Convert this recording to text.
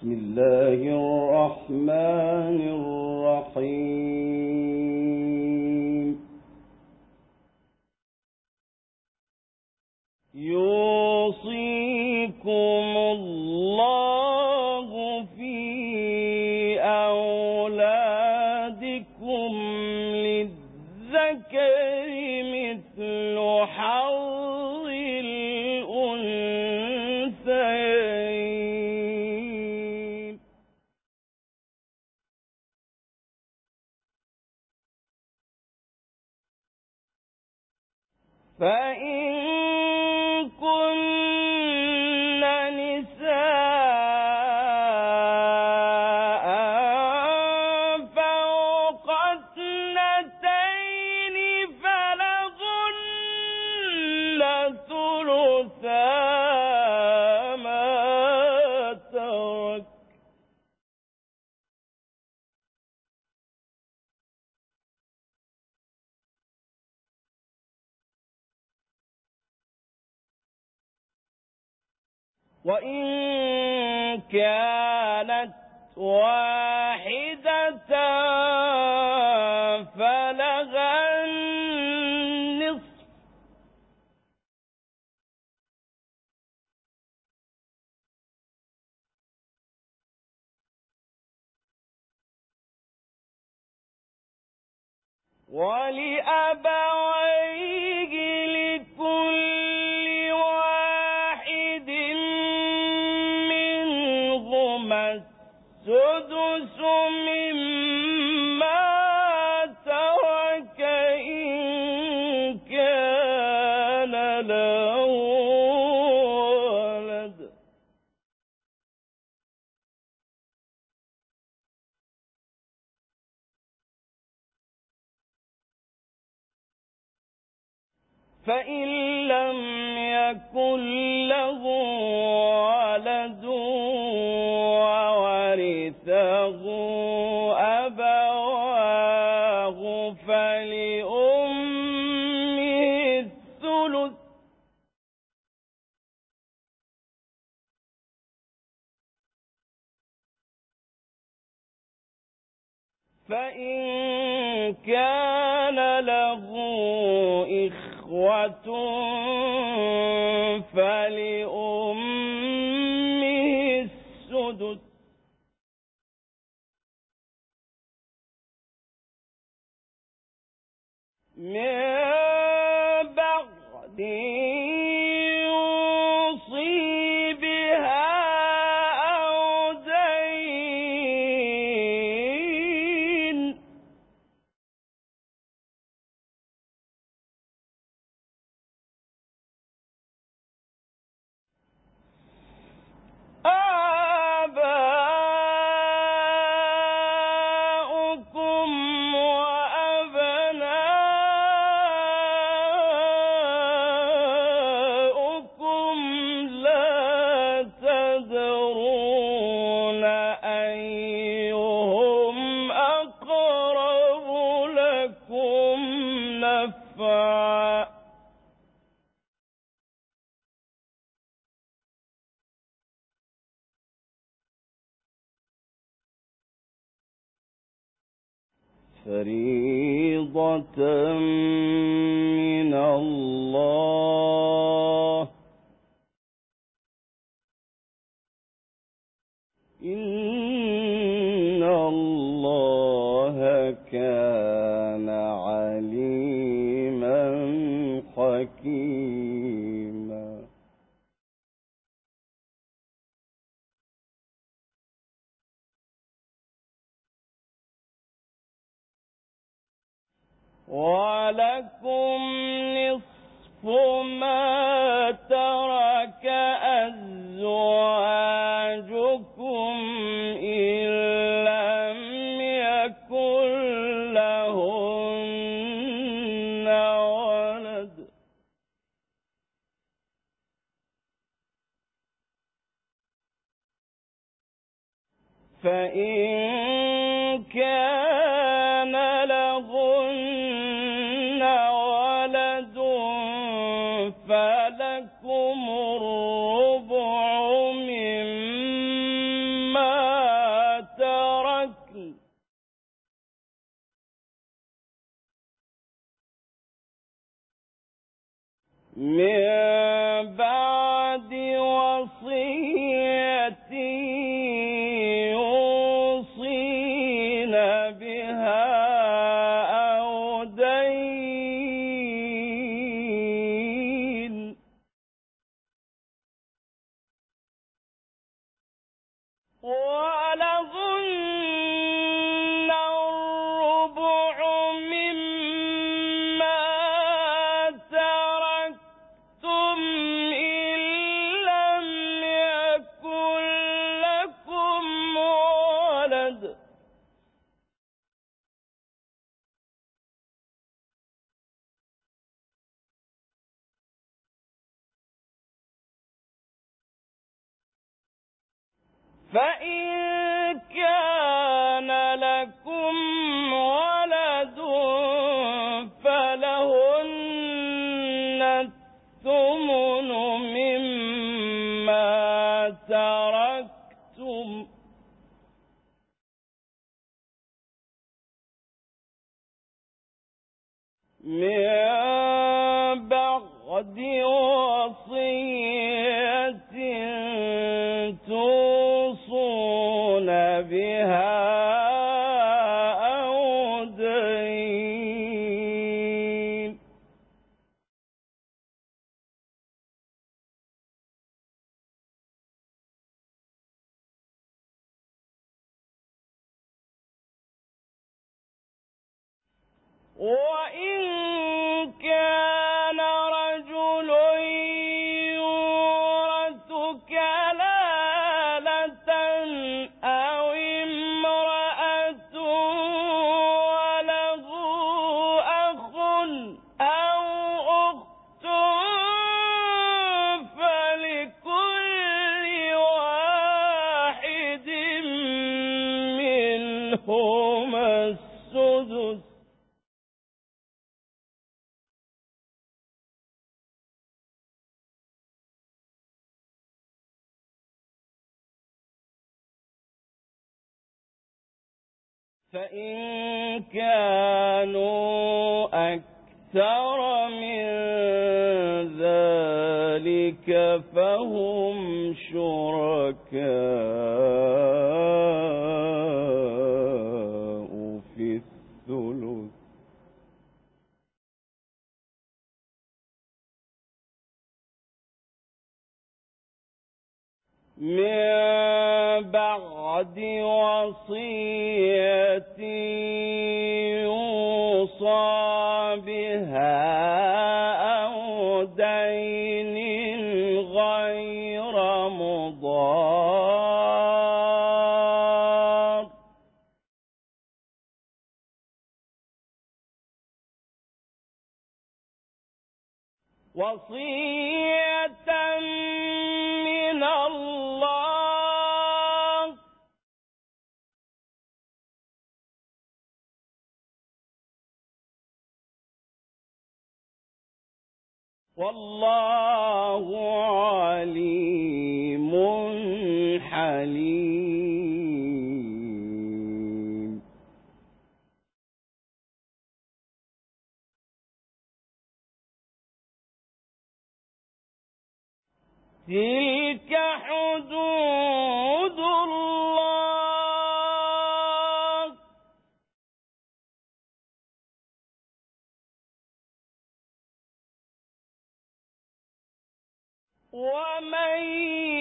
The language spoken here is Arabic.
بسم الله الرحمن الرحيم. يوصيكم الله في أولادكم للذكر مثل حظ الأنثيين. فإن كن نساء فوق اثنتين فلهن ثلثا ما ترك، وإن كانت واحدة فلها النصف، ولأبويه لكل واحد منهما السدس مما ترك إن كان له ولد. فإن لم يكن له ولد وورثه أبواه فلأمه الثلث، فإن كان له إخوة فلأمه السدس، من بعد يوصي بها أو دين. آباؤكم وأبناؤكم لا تدرون أيهم أقرب لكم نفعا، فريضة من الله، إن الله كان عليما حكيما. ولكم نصف ما ترك أزواجكم إن لم يكن لهن ولد، فإن كان لهن ولد فلكم الربع مما من بعد وصية يوصين بها أو دين ولهن الربع مما تركتم إن لم يكن لكم ولد فإن كان لكم ولد فلهن الثمن مما تركتم من بعد وصية توصون بها أو دين وإن كان رجل يورث كلالة أو امرأة وله أخ أو أخت فلكل واحد منهما السدس فإن كانوا أكثر من ذلك فهم شركاء في الثلث من بعد وصية يوصى بها أو دين غير مضار وصية من الله والله عليم حليم تلك حدود الله ومن